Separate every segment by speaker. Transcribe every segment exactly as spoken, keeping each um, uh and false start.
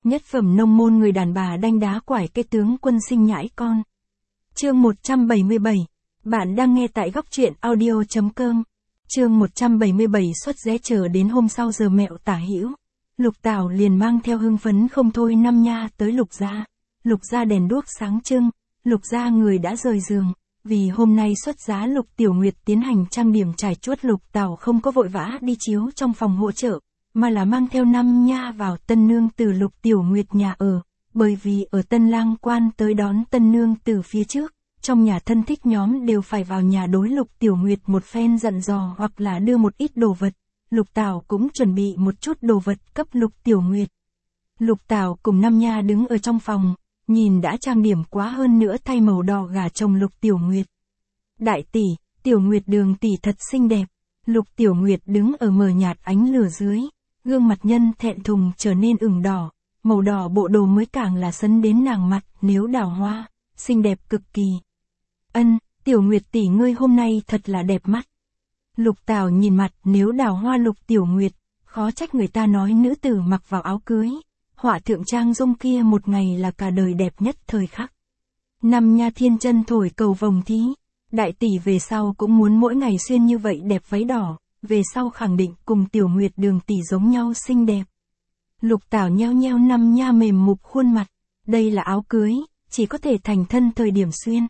Speaker 1: Nhất phẩm nông môn người đàn bà đanh đá quải cái tướng quân sinh nhãi con. Chương một trăm bảy mươi bảy. Bạn đang nghe tại góc truyện audio chấm com. Chương một trăm bảy mươi bảy xuất rẽ chờ đến hôm sau giờ mẹo tả hữu. Lục Tảo liền mang theo hưng phấn không thôi năm nha tới Lục gia. Lục gia đèn đuốc sáng trưng, Lục gia người đã rời giường, vì hôm nay xuất giá Lục Tiểu Nguyệt tiến hành trang điểm trải chuốt. Lục Tảo không có vội vã đi chiếu trong phòng hỗ trợ, mà là mang theo năm nha vào tân nương từ Lục Tiểu Nguyệt nhà ở, bởi vì ở tân lang quan tới đón tân nương từ phía trước, trong nhà thân thích nhóm đều phải vào nhà đối Lục Tiểu Nguyệt một phen dặn dò hoặc là đưa một ít đồ vật. Lục Tảo cũng chuẩn bị một chút đồ vật cấp Lục Tiểu Nguyệt. Lục Tảo cùng năm nha đứng ở trong phòng, nhìn đã trang điểm quá hơn nữa thay màu đỏ gả chồng Lục Tiểu Nguyệt. Đại tỷ, Tiểu Nguyệt đường tỷ thật xinh đẹp. Lục Tiểu Nguyệt đứng ở mờ nhạt ánh lửa dưới, gương mặt nhân thẹn thùng trở nên ửng đỏ, màu đỏ bộ đồ mới càng là sấn đến nàng mặt nếu đào hoa, xinh đẹp cực kỳ. Ân, Tiểu Nguyệt tỷ ngươi hôm nay thật là đẹp mắt. Lục Tảo nhìn mặt nếu đào hoa Lục Tiểu Nguyệt, khó trách người ta nói nữ tử mặc vào áo cưới, họa thượng trang dung kia một ngày là cả đời đẹp nhất thời khắc. Năm nha thiên chân thổi cầu vồng thí, đại tỷ về sau cũng muốn mỗi ngày xuyên như vậy đẹp váy đỏ, về sau khẳng định cùng Tiểu Nguyệt đường tỷ giống nhau xinh đẹp. Lục Tảo nheo nheo năm nha mềm mục khuôn mặt, đây là áo cưới, chỉ có thể thành thân thời điểm xuyên.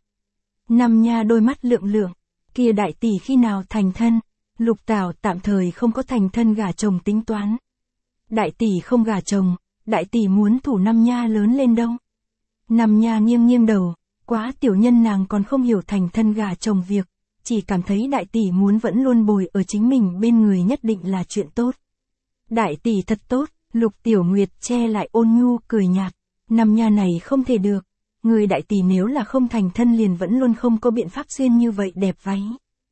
Speaker 1: Năm nha đôi mắt lượng lượng, kia đại tỷ khi nào thành thân? Lục Tảo tạm thời không có thành thân gả chồng tính toán. Đại tỷ không gả chồng, đại tỷ muốn thủ năm nha lớn lên đâu. Năm nha nghiêng nghiêng đầu, quá tiểu nhân nàng còn không hiểu thành thân gả chồng việc, chỉ cảm thấy đại tỷ muốn vẫn luôn bồi ở chính mình bên người nhất định là chuyện tốt. Đại tỷ thật tốt, Lục Tiểu Nguyệt che lại ôn nhu cười nhạt, năm nha này không thể được, người đại tỷ nếu là không thành thân liền vẫn luôn không có biện pháp xuyên như vậy đẹp váy.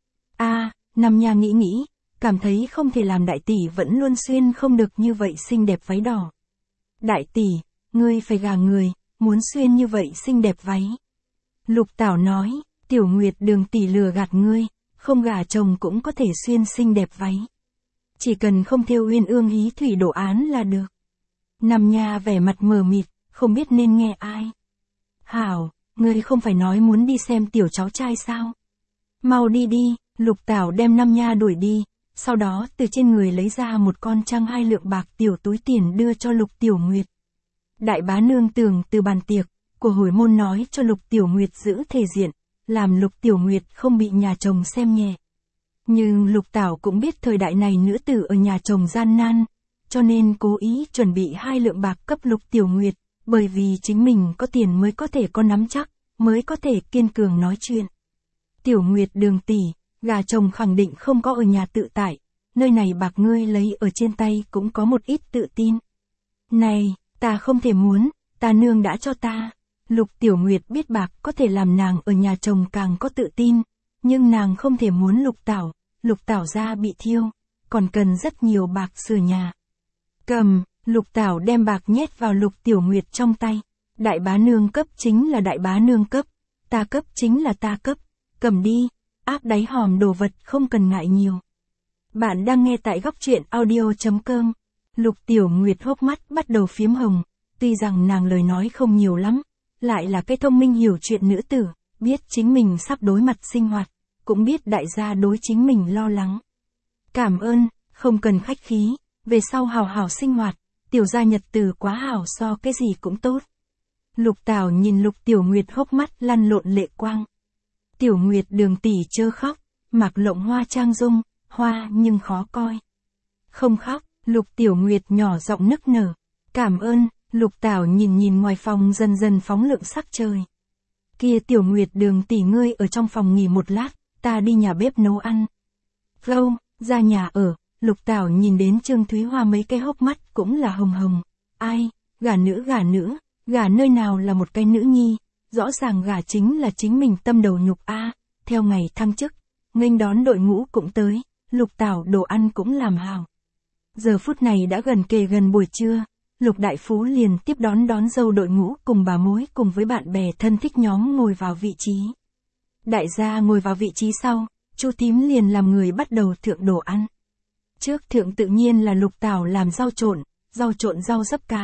Speaker 1: A, à, năm nha nghĩ nghĩ, cảm thấy không thể làm đại tỷ vẫn luôn xuyên không được như vậy xinh đẹp váy đỏ. Đại tỷ, ngươi phải gả người, muốn xuyên như vậy xinh đẹp váy. Lục Tảo nói, Tiểu Nguyệt đường tỷ lừa gạt ngươi, không gả chồng cũng có thể xuyên xinh đẹp váy. Chỉ cần không thêu uyên ương hí thủy đồ án là được. Năm nha vẻ mặt mờ mịt, không biết nên nghe ai. Hảo, ngươi không phải nói muốn đi xem tiểu cháu trai sao? Mau đi đi, Lục Tảo đem năm nha đuổi đi, sau đó từ trên người lấy ra một con trăng hai lượng bạc tiểu túi tiền đưa cho Lục Tiểu Nguyệt. Đại bá nương tưởng từ bàn tiệc của hồi môn nói cho Lục Tiểu Nguyệt giữ thể diện, làm Lục Tiểu Nguyệt không bị nhà chồng xem nhẹ. Nhưng Lục Tảo cũng biết thời đại này nữ tử ở nhà chồng gian nan, cho nên cố ý chuẩn bị hai lượng bạc cấp Lục Tiểu Nguyệt, bởi vì chính mình có tiền mới có thể có nắm chắc, mới có thể kiên cường nói chuyện. Tiểu Nguyệt đường tỷ, gà chồng khẳng định không có ở nhà tự tại, nơi này bạc ngươi lấy ở trên tay cũng có một ít tự tin. Này, ta không thể muốn, ta nương đã cho ta. Lục Tiểu Nguyệt biết bạc có thể làm nàng ở nhà chồng càng có tự tin, nhưng nàng không thể muốn Lục Tảo, Lục Tảo gia bị thiêu, còn cần rất nhiều bạc sửa nhà. Cầm, Lục Tảo đem bạc nhét vào Lục Tiểu Nguyệt trong tay. Đại bá nương cấp chính là đại bá nương cấp, ta cấp chính là ta cấp, cầm đi, áp đáy hòm đồ vật không cần ngại nhiều. Bạn đang nghe tại góc truyện audio chấm com. Lục Tiểu Nguyệt hốc mắt bắt đầu phiếm hồng, tuy rằng nàng lời nói không nhiều lắm, lại là cái thông minh hiểu chuyện nữ tử, biết chính mình sắp đối mặt sinh hoạt, cũng biết đại gia đối chính mình lo lắng. Cảm ơn, không cần khách khí, về sau hào hào sinh hoạt, tiểu gia nhật từ quá hảo so cái gì cũng tốt. Lục Tảo nhìn Lục Tiểu Nguyệt hốc mắt lăn lộn lệ quang. Tiểu Nguyệt đường tỷ chớ khóc, mặc lộng hoa trang dung, hoa nhưng khó coi. Không khóc, Lục Tiểu Nguyệt nhỏ giọng nức nở. Cảm ơn, Lục Tảo nhìn nhìn ngoài phòng dần dần phóng lượng sắc trời. Kia Tiểu Nguyệt đường tỷ ngươi ở trong phòng nghỉ một lát, ta đi nhà bếp nấu ăn. Gâu, ra nhà ở, Lục Tảo nhìn đến Trương Thúy Hoa mấy cái hốc mắt cũng là hồng hồng. Ai, gả nữ gả nữ, gả nơi nào là một cái nữ nhi, rõ ràng gả chính là chính mình tâm đầu nhục a. À, theo ngày thăng chức, nghênh đón đội ngũ cũng tới, Lục Tảo đồ ăn cũng làm hào. Giờ phút này đã gần kề gần buổi trưa, Lục Đại Phú liền tiếp đón đón dâu đội ngũ cùng bà mối cùng với bạn bè thân thích nhóm ngồi vào vị trí. Đại gia ngồi vào vị trí sau, Chu Tím liền làm người bắt đầu thượng đồ ăn. Trước thượng tự nhiên là Lục Tảo làm rau trộn, rau trộn rau dấp cá,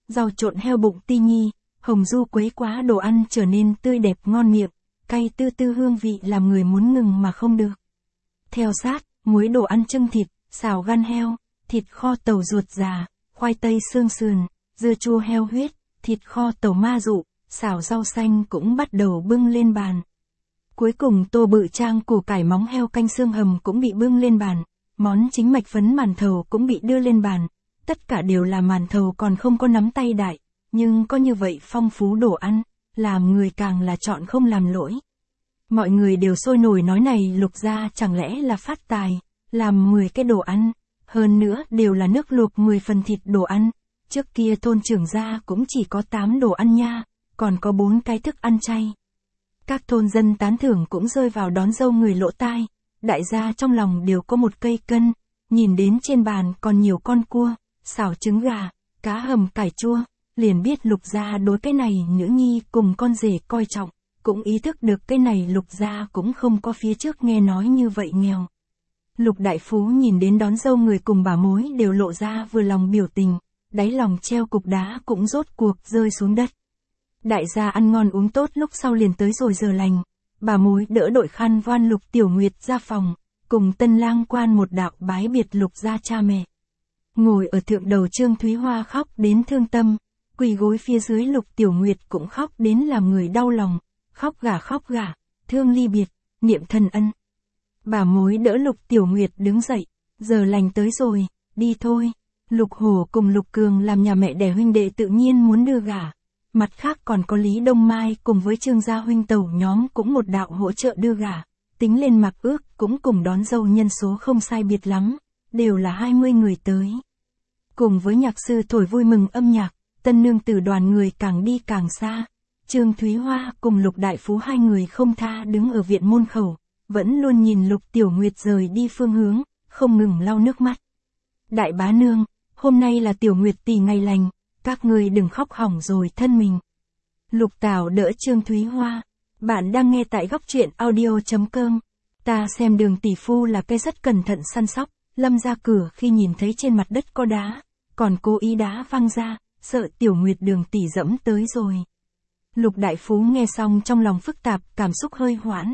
Speaker 1: rau trộn heo bụng ti nhi, hồng du quấy quá đồ ăn trở nên tươi đẹp ngon miệng, cay tư tư hương vị làm người muốn ngừng mà không được. Theo sát, muối đồ ăn chưng thịt, xào gan heo, thịt kho tàu ruột già, khoai tây xương sườn, dưa chua heo huyết, thịt kho tàu ma dụ, xào rau xanh cũng bắt đầu bưng lên bàn. Cuối cùng tô bự trang củ cải móng heo canh xương hầm cũng bị bưng lên bàn, món chính mạch phấn màn thầu cũng bị đưa lên bàn, tất cả đều là màn thầu còn không có nắm tay đại, nhưng có như vậy phong phú đồ ăn, làm người càng là chọn không làm lỗi. Mọi người đều sôi nổi nói này Lục gia chẳng lẽ là phát tài, làm mười cái đồ ăn, hơn nữa đều là nước luộc mười phần thịt đồ ăn, trước kia thôn trưởng gia cũng chỉ có tám đồ ăn nha, còn có bốn cái thức ăn chay. Các thôn dân tán thưởng cũng rơi vào đón dâu người lỗ tai, đại gia trong lòng đều có một cây cân, nhìn đến trên bàn còn nhiều con cua, xào trứng gà, cá hầm cải chua, liền biết Lục gia đối cái này nữ nhi cùng con rể coi trọng, cũng ý thức được cái này Lục gia cũng không có phía trước nghe nói như vậy nghèo. Lục đại phú nhìn đến đón dâu người cùng bà mối đều lộ ra vừa lòng biểu tình, đáy lòng treo cục đá cũng rốt cuộc rơi xuống đất. Đại gia ăn ngon uống tốt lúc sau liền tới rồi giờ lành, bà mối đỡ đội khăn voan Lục Tiểu Nguyệt ra phòng, cùng tân lang quan một đạo bái biệt Lục gia cha mẹ. Ngồi ở thượng đầu Trương Thúy Hoa khóc đến thương tâm, quỳ gối phía dưới Lục Tiểu Nguyệt cũng khóc đến làm người đau lòng, khóc gà khóc gà, thương ly biệt, niệm thân ân. Bà mối đỡ Lục Tiểu Nguyệt đứng dậy, giờ lành tới rồi, đi thôi. Lục Hổ cùng Lục Cường làm nhà mẹ đẻ huynh đệ tự nhiên muốn đưa gả. Mặt khác còn có Lý Đông Mai cùng với Trương gia huynh tẩu nhóm cũng một đạo hỗ trợ đưa gả. Tính lên mặc ước cũng cùng đón dâu nhân số không sai biệt lắm, đều là hai mươi người tới. Cùng với nhạc sư thổi vui mừng âm nhạc, tân nương tử đoàn người càng đi càng xa. Trương Thúy Hoa cùng Lục Đại Phú hai người không tha đứng ở viện môn khẩu, vẫn luôn nhìn Lục Tiểu Nguyệt rời đi phương hướng, không ngừng lau nước mắt. Đại bá nương, hôm nay là Tiểu Nguyệt tỷ ngày lành, các người đừng khóc hỏng rồi thân mình. Lục Tảo đỡ Trương Thúy Hoa, bạn đang nghe tại góc truyện audio chấm com. Ta xem Đường tỷ phu là cây rất cẩn thận săn sóc, lâm ra cửa khi nhìn thấy trên mặt đất có đá, còn cố ý đá văng ra, sợ Tiểu Nguyệt Đường tỷ dẫm tới rồi. Lục Đại Phú nghe xong trong lòng phức tạp, cảm xúc hơi hoãn.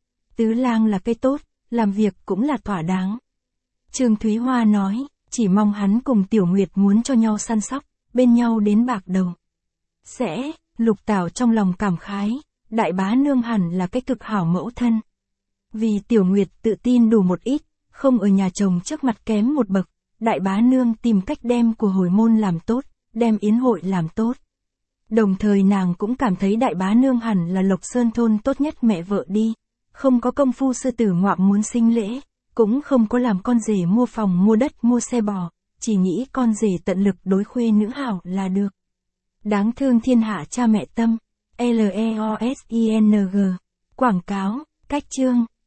Speaker 1: Tứ lang là cây tốt, làm việc cũng là thỏa đáng. Trương Thúy Hoa nói, chỉ mong hắn cùng Tiểu Nguyệt muốn cho nhau săn sóc, bên nhau đến bạc đầu. Sẽ, Lục Tảo trong lòng cảm khái, đại bá nương hẳn là cái cực hảo mẫu thân. Vì Tiểu Nguyệt tự tin đủ một ít, không ở nhà chồng trước mặt kém một bậc, đại bá nương tìm cách đem của hồi môn làm tốt, đem yến hội làm tốt. Đồng thời nàng cũng cảm thấy đại bá nương hẳn là Lộc Sơn thôn tốt nhất mẹ vợ đi, không có công phu sư tử ngoạm muốn sinh lễ, cũng không có làm con rể mua phòng mua đất mua xe bò, chỉ nghĩ con rể tận lực đối khuê nữ hảo là được. Đáng thương thiên hạ cha mẹ tâm. L E O S I N G. Quảng cáo, cách chương.